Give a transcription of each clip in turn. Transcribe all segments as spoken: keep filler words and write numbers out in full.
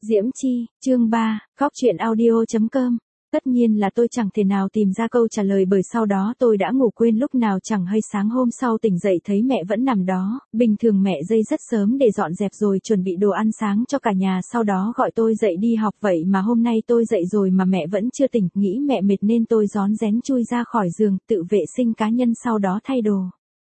Diễm Chi, chương ba, Khóc Chuyện Audio chấm com. Tất nhiên là tôi chẳng thể nào tìm ra câu trả lời bởi sau đó tôi đã ngủ quên lúc nào chẳng hay sáng hôm sau tỉnh dậy thấy mẹ vẫn nằm đó, bình thường mẹ dậy rất sớm để dọn dẹp rồi chuẩn bị đồ ăn sáng cho cả nhà sau đó gọi tôi dậy đi học vậy mà hôm nay tôi dậy rồi mà mẹ vẫn chưa tỉnh, nghĩ mẹ mệt nên tôi rón rén chui ra khỏi giường, tự vệ sinh cá nhân sau đó thay đồ.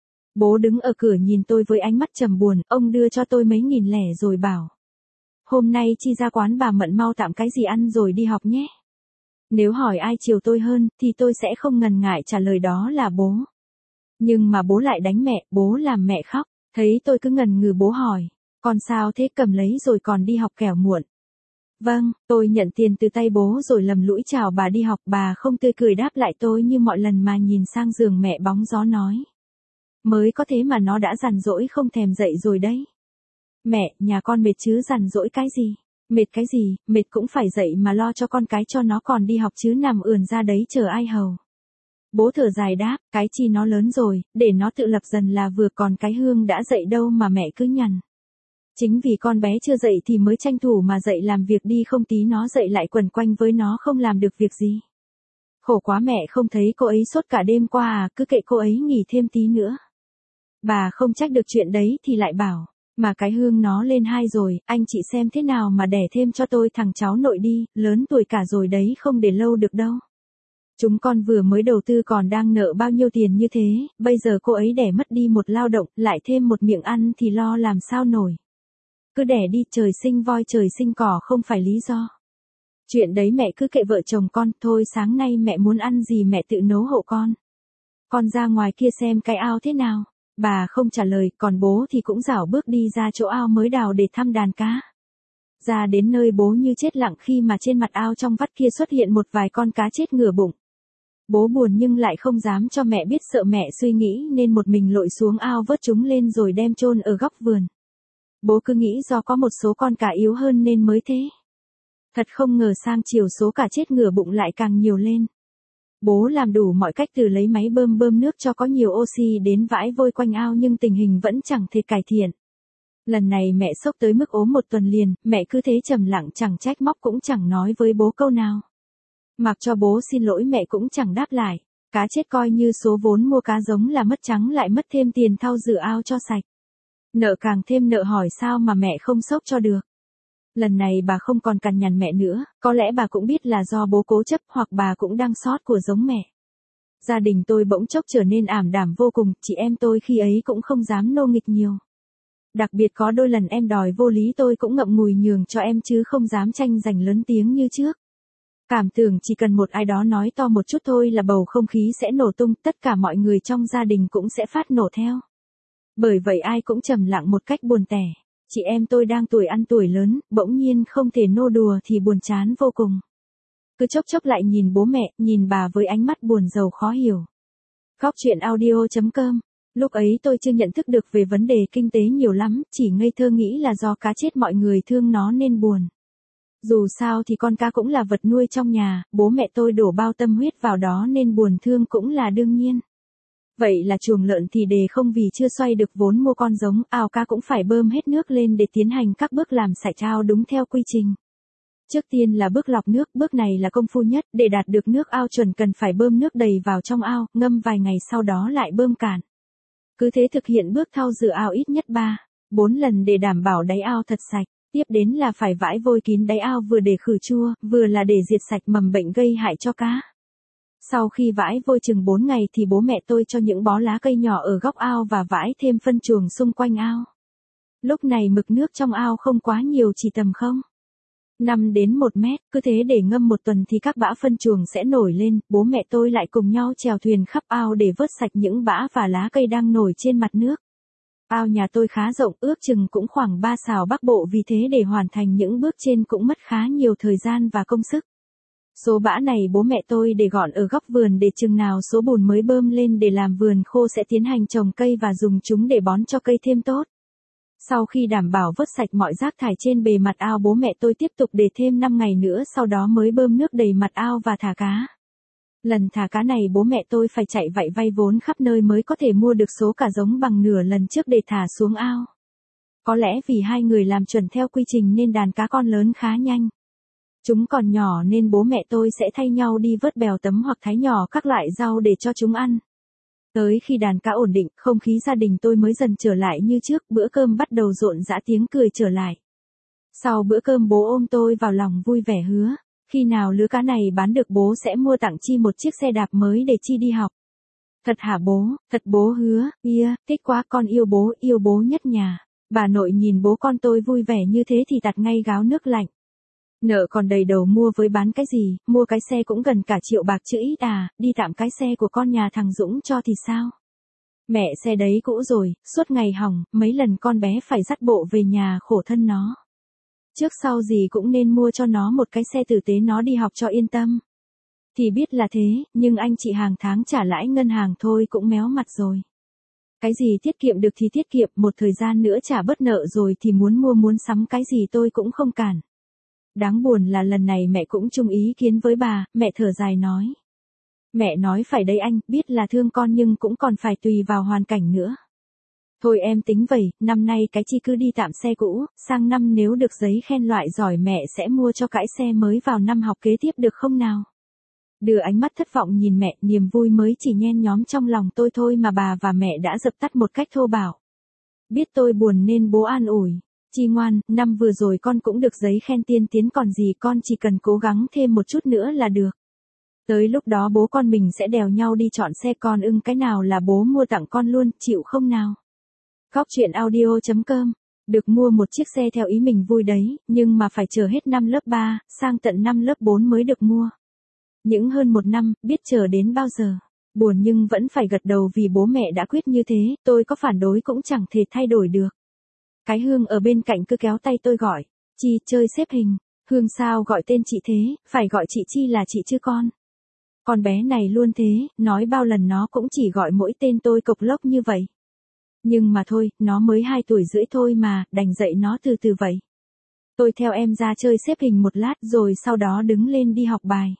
Bố đứng ở cửa nhìn tôi với ánh mắt trầm buồn, ông đưa cho tôi mấy nghìn lẻ rồi bảo. Hôm nay Chi ra quán bà Mận mau tạm cái gì ăn rồi đi học nhé. Nếu hỏi ai chiều tôi hơn, thì tôi sẽ không ngần ngại trả lời đó là bố. Nhưng mà bố lại đánh mẹ, bố làm mẹ khóc. Thấy tôi cứ ngần ngừ bố hỏi. Con sao thế, cầm lấy rồi còn đi học kẻo muộn. Vâng, tôi nhận tiền từ tay bố rồi lầm lũi chào bà đi học, bà không tươi cười đáp lại tôi như mọi lần mà nhìn sang giường mẹ bóng gió nói. Mới có thế mà nó đã dằn dỗi không thèm dậy rồi đấy. Mẹ, nhà con mệt chứ dằn dỗi cái gì? Mệt cái gì, mệt cũng phải dậy mà lo cho con cái cho nó còn đi học chứ nằm ườn ra đấy chờ ai hầu. Bố thở dài đáp, cái Chi nó lớn rồi, để nó tự lập dần là vừa, còn cái Hương đã dậy đâu mà mẹ cứ nhằn. Chính vì con bé chưa dậy thì mới tranh thủ mà dậy làm việc đi, không tí nó dậy lại quẩn quanh với nó không làm được việc gì. Khổ quá, mẹ không thấy cô ấy sốt cả đêm qua à, cứ kệ cô ấy nghỉ thêm tí nữa. Bà không trách được chuyện đấy thì lại bảo. Mà cái Hương nó lên hai rồi, anh chị xem thế nào mà đẻ thêm cho tôi thằng cháu nội đi, lớn tuổi cả rồi đấy, không để lâu được đâu. Chúng con vừa mới đầu tư còn đang nợ bao nhiêu tiền như thế, bây giờ cô ấy đẻ mất đi một lao động, lại thêm một miệng ăn thì lo làm sao nổi. Cứ đẻ đi, trời sinh voi trời sinh cỏ không phải lý do. Chuyện đấy mẹ cứ kệ vợ chồng con, thôi sáng nay mẹ muốn ăn gì mẹ tự nấu hộ con. Con ra ngoài kia xem cái ao thế nào. Bà không trả lời, còn bố thì cũng rảo bước đi ra chỗ ao mới đào để thăm đàn cá. Ra đến nơi bố như chết lặng khi mà trên mặt ao trong vắt kia xuất hiện một vài con cá chết ngửa bụng. Bố buồn nhưng lại không dám cho mẹ biết, sợ mẹ suy nghĩ nên một mình lội xuống ao vớt chúng lên rồi đem chôn ở góc vườn. Bố cứ nghĩ do có một số con cá yếu hơn nên mới thế. Thật không ngờ sang chiều số cá chết ngửa bụng lại càng nhiều lên. Bố làm đủ mọi cách từ lấy máy bơm bơm nước cho có nhiều oxy đến vãi vôi quanh ao nhưng tình hình vẫn chẳng thể cải thiện. Lần này mẹ sốc tới mức ốm một tuần liền, mẹ cứ thế trầm lặng chẳng trách móc cũng chẳng nói với bố câu nào. Mặc cho bố xin lỗi mẹ cũng chẳng đáp lại, cá chết coi như số vốn mua cá giống là mất trắng lại mất thêm tiền thau rửa ao cho sạch. Nợ càng thêm nợ, hỏi sao mà mẹ không sốc cho được. Lần này bà không còn cằn nhằn mẹ nữa, có lẽ bà cũng biết là do bố cố chấp hoặc bà cũng đang sót của giống mẹ. Gia đình tôi bỗng chốc trở nên ảm đạm vô cùng, chị em tôi khi ấy cũng không dám nô nghịch nhiều. Đặc biệt có đôi lần em đòi vô lý tôi cũng ngậm ngùi nhường cho em chứ không dám tranh giành lớn tiếng như trước. Cảm tưởng chỉ cần một ai đó nói to một chút thôi là bầu không khí sẽ nổ tung, tất cả mọi người trong gia đình cũng sẽ phát nổ theo. Bởi vậy ai cũng trầm lặng một cách buồn tẻ. Chị em tôi đang tuổi ăn tuổi lớn, bỗng nhiên không thể nô đùa thì buồn chán vô cùng. Cứ chốc chốc lại nhìn bố mẹ, nhìn bà với ánh mắt buồn rầu khó hiểu. Khóc Chuyện Audio chấm com. Lúc ấy tôi chưa nhận thức được về vấn đề kinh tế nhiều lắm, chỉ ngây thơ nghĩ là do cá chết mọi người thương nó nên buồn. Dù sao thì con cá cũng là vật nuôi trong nhà, bố mẹ tôi đổ bao tâm huyết vào đó nên buồn thương cũng là đương nhiên. Vậy là chuồng lợn thì đề không vì chưa xoay được vốn mua con giống, ao cá cũng phải bơm hết nước lên để tiến hành các bước làm sạch ao đúng theo quy trình. Trước tiên là bước lọc nước, bước này là công phu nhất, để đạt được nước ao chuẩn cần phải bơm nước đầy vào trong ao, ngâm vài ngày sau đó lại bơm cạn. Cứ thế thực hiện bước thau rửa ao ít nhất ba, bốn lần để đảm bảo đáy ao thật sạch. Tiếp đến là phải vãi vôi kín đáy ao vừa để khử chua, vừa là để diệt sạch mầm bệnh gây hại cho cá. Sau khi vãi vôi chừng bốn ngày thì bố mẹ tôi cho những bó lá cây nhỏ ở góc ao và vãi thêm phân chuồng xung quanh ao. Lúc này mực nước trong ao không quá nhiều, chỉ tầm không năm đến một mét, cứ thế để ngâm một tuần thì các bã phân chuồng sẽ nổi lên, bố mẹ tôi lại cùng nhau chèo thuyền khắp ao để vớt sạch những bã và lá cây đang nổi trên mặt nước. Ao nhà tôi khá rộng, ước chừng cũng khoảng ba sào bắc bộ, vì thế để hoàn thành những bước trên cũng mất khá nhiều thời gian và công sức. Số bã này bố mẹ tôi để gọn ở góc vườn để chừng nào số bùn mới bơm lên để làm vườn khô sẽ tiến hành trồng cây và dùng chúng để bón cho cây thêm tốt. Sau khi đảm bảo vớt sạch mọi rác thải trên bề mặt ao, bố mẹ tôi tiếp tục để thêm năm ngày nữa, sau đó mới bơm nước đầy mặt ao và thả cá. Lần thả cá này bố mẹ tôi phải chạy vạy vay vốn khắp nơi mới có thể mua được số cá giống bằng nửa lần trước để thả xuống ao. Có lẽ vì hai người làm chuẩn theo quy trình nên đàn cá con lớn khá nhanh. Chúng còn nhỏ nên bố mẹ tôi sẽ thay nhau đi vớt bèo tấm hoặc thái nhỏ các loại rau để cho chúng ăn. Tới khi đàn cá ổn định, không khí gia đình tôi mới dần trở lại như trước, bữa cơm bắt đầu rộn rã tiếng cười trở lại. Sau bữa cơm bố ôm tôi vào lòng vui vẻ hứa, khi nào lứa cá này bán được bố sẽ mua tặng Chi một chiếc xe đạp mới để Chi đi học. Thật hả bố, thật bố hứa, yeah, thích quá con yêu bố, yêu bố nhất nhà. Bà nội nhìn bố con tôi vui vẻ như thế thì tạt ngay gáo nước lạnh. Nợ còn đầy đầu mua với bán cái gì, mua cái xe cũng gần cả triệu bạc chứ ít à, đi tạm cái xe của con nhà thằng Dũng cho thì sao? Mẹ xe đấy cũ rồi, suốt ngày hỏng, mấy lần con bé phải dắt bộ về nhà khổ thân nó. Trước sau gì cũng nên mua cho nó một cái xe tử tế nó đi học cho yên tâm. Thì biết là thế, nhưng anh chị hàng tháng trả lãi ngân hàng thôi cũng méo mặt rồi. Cái gì tiết kiệm được thì tiết kiệm, một thời gian nữa trả bớt nợ rồi thì muốn mua muốn sắm cái gì tôi cũng không cản. Đáng buồn là lần này mẹ cũng chung ý kiến với bà, mẹ thở dài nói. Mẹ nói phải đấy anh, biết là thương con nhưng cũng còn phải tùy vào hoàn cảnh nữa. Thôi em tính vậy, năm nay cái Chi cứ đi tạm xe cũ, sang năm nếu được giấy khen loại giỏi mẹ sẽ mua cho cái xe mới vào năm học kế tiếp được không nào? Đưa ánh mắt thất vọng nhìn mẹ, niềm vui mới chỉ nhen nhóm trong lòng tôi thôi mà bà và mẹ đã dập tắt một cách thô bạo. Biết tôi buồn nên bố an ủi. Chi ngoan, năm vừa rồi con cũng được giấy khen tiên tiến còn gì, con chỉ cần cố gắng thêm một chút nữa là được. Tới lúc đó bố con mình sẽ đèo nhau đi chọn xe, con ưng cái nào là bố mua tặng con luôn, chịu không nào? Cóc truyện audio chấm com. Được mua một chiếc xe theo ý mình vui đấy, nhưng mà phải chờ hết năm lớp ba, sang tận năm lớp bốn mới được mua. Những hơn một năm, biết chờ đến bao giờ. Buồn nhưng vẫn phải gật đầu vì bố mẹ đã quyết như thế, tôi có phản đối cũng chẳng thể thay đổi được. Cái Hương ở bên cạnh cứ kéo tay tôi gọi, Chi chơi xếp hình. Hương sao gọi tên chị thế, phải gọi chị Chi là chị chứ con. Con bé này luôn thế, nói bao lần nó cũng chỉ gọi mỗi tên tôi cộc lốc như vậy. Nhưng mà thôi, nó mới hai tuổi rưỡi thôi mà, đành dạy nó từ từ vậy. Tôi theo em ra chơi xếp hình một lát rồi sau đó đứng lên đi học bài.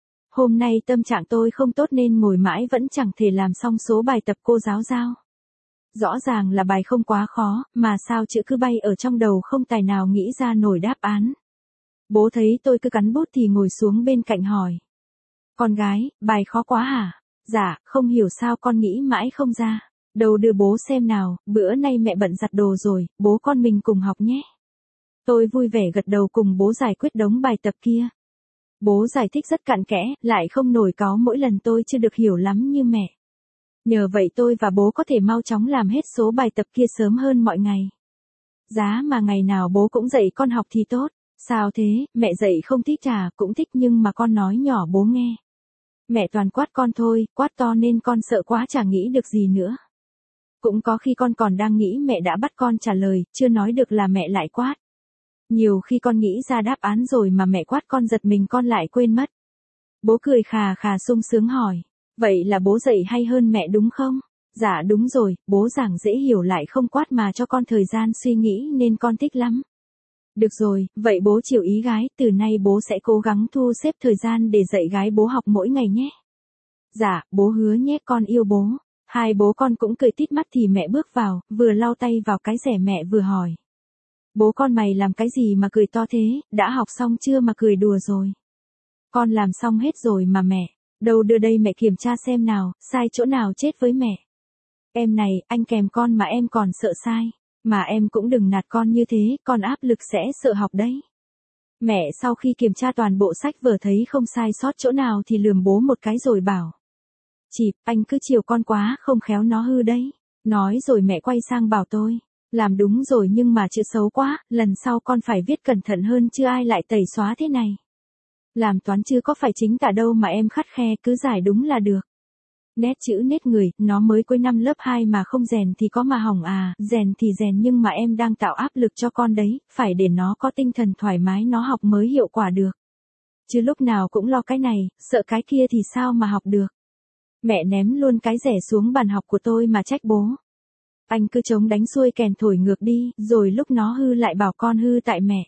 Hôm nay tâm trạng tôi không tốt nên ngồi mãi vẫn chẳng thể làm xong số bài tập cô giáo giao. Rõ ràng là bài không quá khó, mà sao chữ cứ bay ở trong đầu không tài nào nghĩ ra nổi đáp án. Bố thấy tôi cứ cắn bút thì ngồi xuống bên cạnh hỏi. Con gái, bài khó quá hả? Dạ, không hiểu sao con nghĩ mãi không ra. Đâu đưa bố xem nào, bữa nay mẹ bận giặt đồ rồi, bố con mình cùng học nhé. Tôi vui vẻ gật đầu cùng bố giải quyết đống bài tập kia. Bố giải thích rất cặn kẽ, lại không nổi cáu mỗi lần tôi chưa được hiểu lắm như mẹ. Nhờ vậy tôi và bố có thể mau chóng làm hết số bài tập kia sớm hơn mọi ngày. Giá mà ngày nào bố cũng dạy con học thì tốt. Sao thế, mẹ dạy không thích à, cũng thích nhưng mà con nói nhỏ bố nghe. Mẹ toàn quát con thôi, quát to nên con sợ quá chả nghĩ được gì nữa. Cũng có khi con còn đang nghĩ mẹ đã bắt con trả lời, chưa nói được là mẹ lại quát. Nhiều khi con nghĩ ra đáp án rồi mà mẹ quát con giật mình con lại quên mất. Bố cười khà khà sung sướng hỏi, vậy là bố dạy hay hơn mẹ đúng không? Dạ đúng rồi, bố giảng dễ hiểu lại không quát mà cho con thời gian suy nghĩ nên con thích lắm. Được rồi, vậy bố chiều ý gái, từ nay bố sẽ cố gắng thu xếp thời gian để dạy gái bố học mỗi ngày nhé. Dạ, bố hứa nhé, con yêu bố. Hai bố con cũng cười tít mắt thì mẹ bước vào, vừa lau tay vào cái rẻ mẹ vừa hỏi. Bố con mày làm cái gì mà cười to thế, đã học xong chưa mà cười đùa rồi? Con làm xong hết rồi mà mẹ. Đâu đưa đây mẹ kiểm tra xem nào, sai chỗ nào chết với mẹ. Em này, anh kèm con mà em còn sợ sai. Mà em cũng đừng nạt con như thế, con áp lực sẽ sợ học đấy. Mẹ sau khi kiểm tra toàn bộ sách vở thấy không sai sót chỗ nào thì lườm bố một cái rồi bảo. Chị, anh cứ chiều con quá, không khéo nó hư đấy. Nói rồi mẹ quay sang bảo tôi. Làm đúng rồi nhưng mà chữ xấu quá, lần sau con phải viết cẩn thận hơn chứ ai lại tẩy xóa thế này. Làm toán chứ có phải chính tả đâu mà em khắt khe, cứ giải đúng là được. Nét chữ nét người, nó mới cuối năm lớp hai mà không rèn thì có mà hỏng à, rèn thì rèn nhưng mà em đang tạo áp lực cho con đấy, phải để nó có tinh thần thoải mái nó học mới hiệu quả được. Chứ lúc nào cũng lo cái này, sợ cái kia thì sao mà học được. Mẹ ném luôn cái rẻ xuống bàn học của tôi mà trách bố. Anh cứ chống đánh xuôi kèn thổi ngược đi, rồi lúc nó hư lại bảo con hư tại mẹ.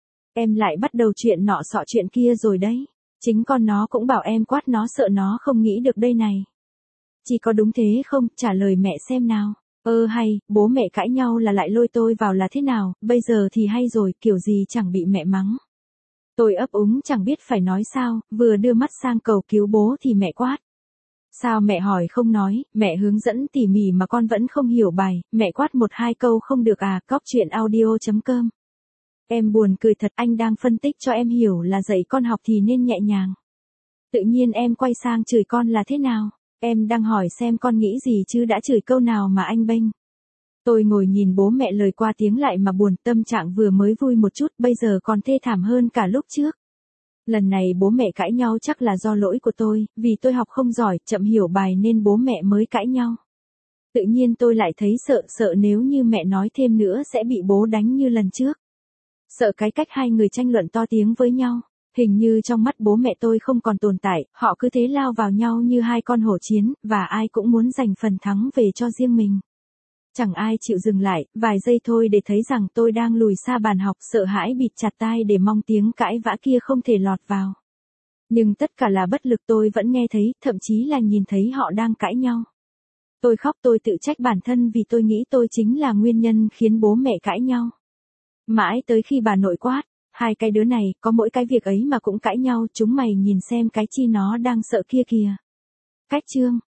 Em lại bắt đầu chuyện nọ sọ chuyện kia rồi đấy. Chính con nó cũng bảo em quát nó sợ nó không nghĩ được đây này. Chỉ có đúng thế không, trả lời mẹ xem nào. Ơ hay, bố mẹ cãi nhau là lại lôi tôi vào là thế nào, bây giờ thì hay rồi, kiểu gì chẳng bị mẹ mắng. Tôi ấp úng chẳng biết phải nói sao, vừa đưa mắt sang cầu cứu bố thì mẹ quát. Sao mẹ hỏi không nói, mẹ hướng dẫn tỉ mỉ mà con vẫn không hiểu bài, mẹ quát một hai câu không được à, cóc truyện audio.com. Em buồn cười thật, anh đang phân tích cho em hiểu là dạy con học thì nên nhẹ nhàng. Tự nhiên em quay sang chửi con là thế nào? Em đang hỏi xem con nghĩ gì chứ đã chửi câu nào mà anh bênh. Tôi ngồi nhìn bố mẹ lời qua tiếng lại mà buồn, tâm trạng vừa mới vui một chút bây giờ còn thê thảm hơn cả lúc trước. Lần này bố mẹ cãi nhau chắc là do lỗi của tôi, vì tôi học không giỏi, chậm hiểu bài nên bố mẹ mới cãi nhau. Tự nhiên tôi lại thấy sợ sợ nếu như mẹ nói thêm nữa sẽ bị bố đánh như lần trước. Sợ cái cách hai người tranh luận to tiếng với nhau. Hình như trong mắt bố mẹ tôi không còn tồn tại, họ cứ thế lao vào nhau như hai con hổ chiến, và ai cũng muốn giành phần thắng về cho riêng mình. Chẳng ai chịu dừng lại, vài giây thôi để thấy rằng tôi đang lùi xa bàn học, sợ hãi bịt chặt tai để mong tiếng cãi vã kia không thể lọt vào. Nhưng tất cả là bất lực, tôi vẫn nghe thấy, thậm chí là nhìn thấy họ đang cãi nhau. Tôi khóc, tôi tự trách bản thân vì tôi nghĩ tôi chính là nguyên nhân khiến bố mẹ cãi nhau. Mãi tới khi bà nội quát, hai cái đứa này, có mỗi cái việc ấy mà cũng cãi nhau, chúng mày nhìn xem cái chi nó đang sợ kia kìa. Cách chương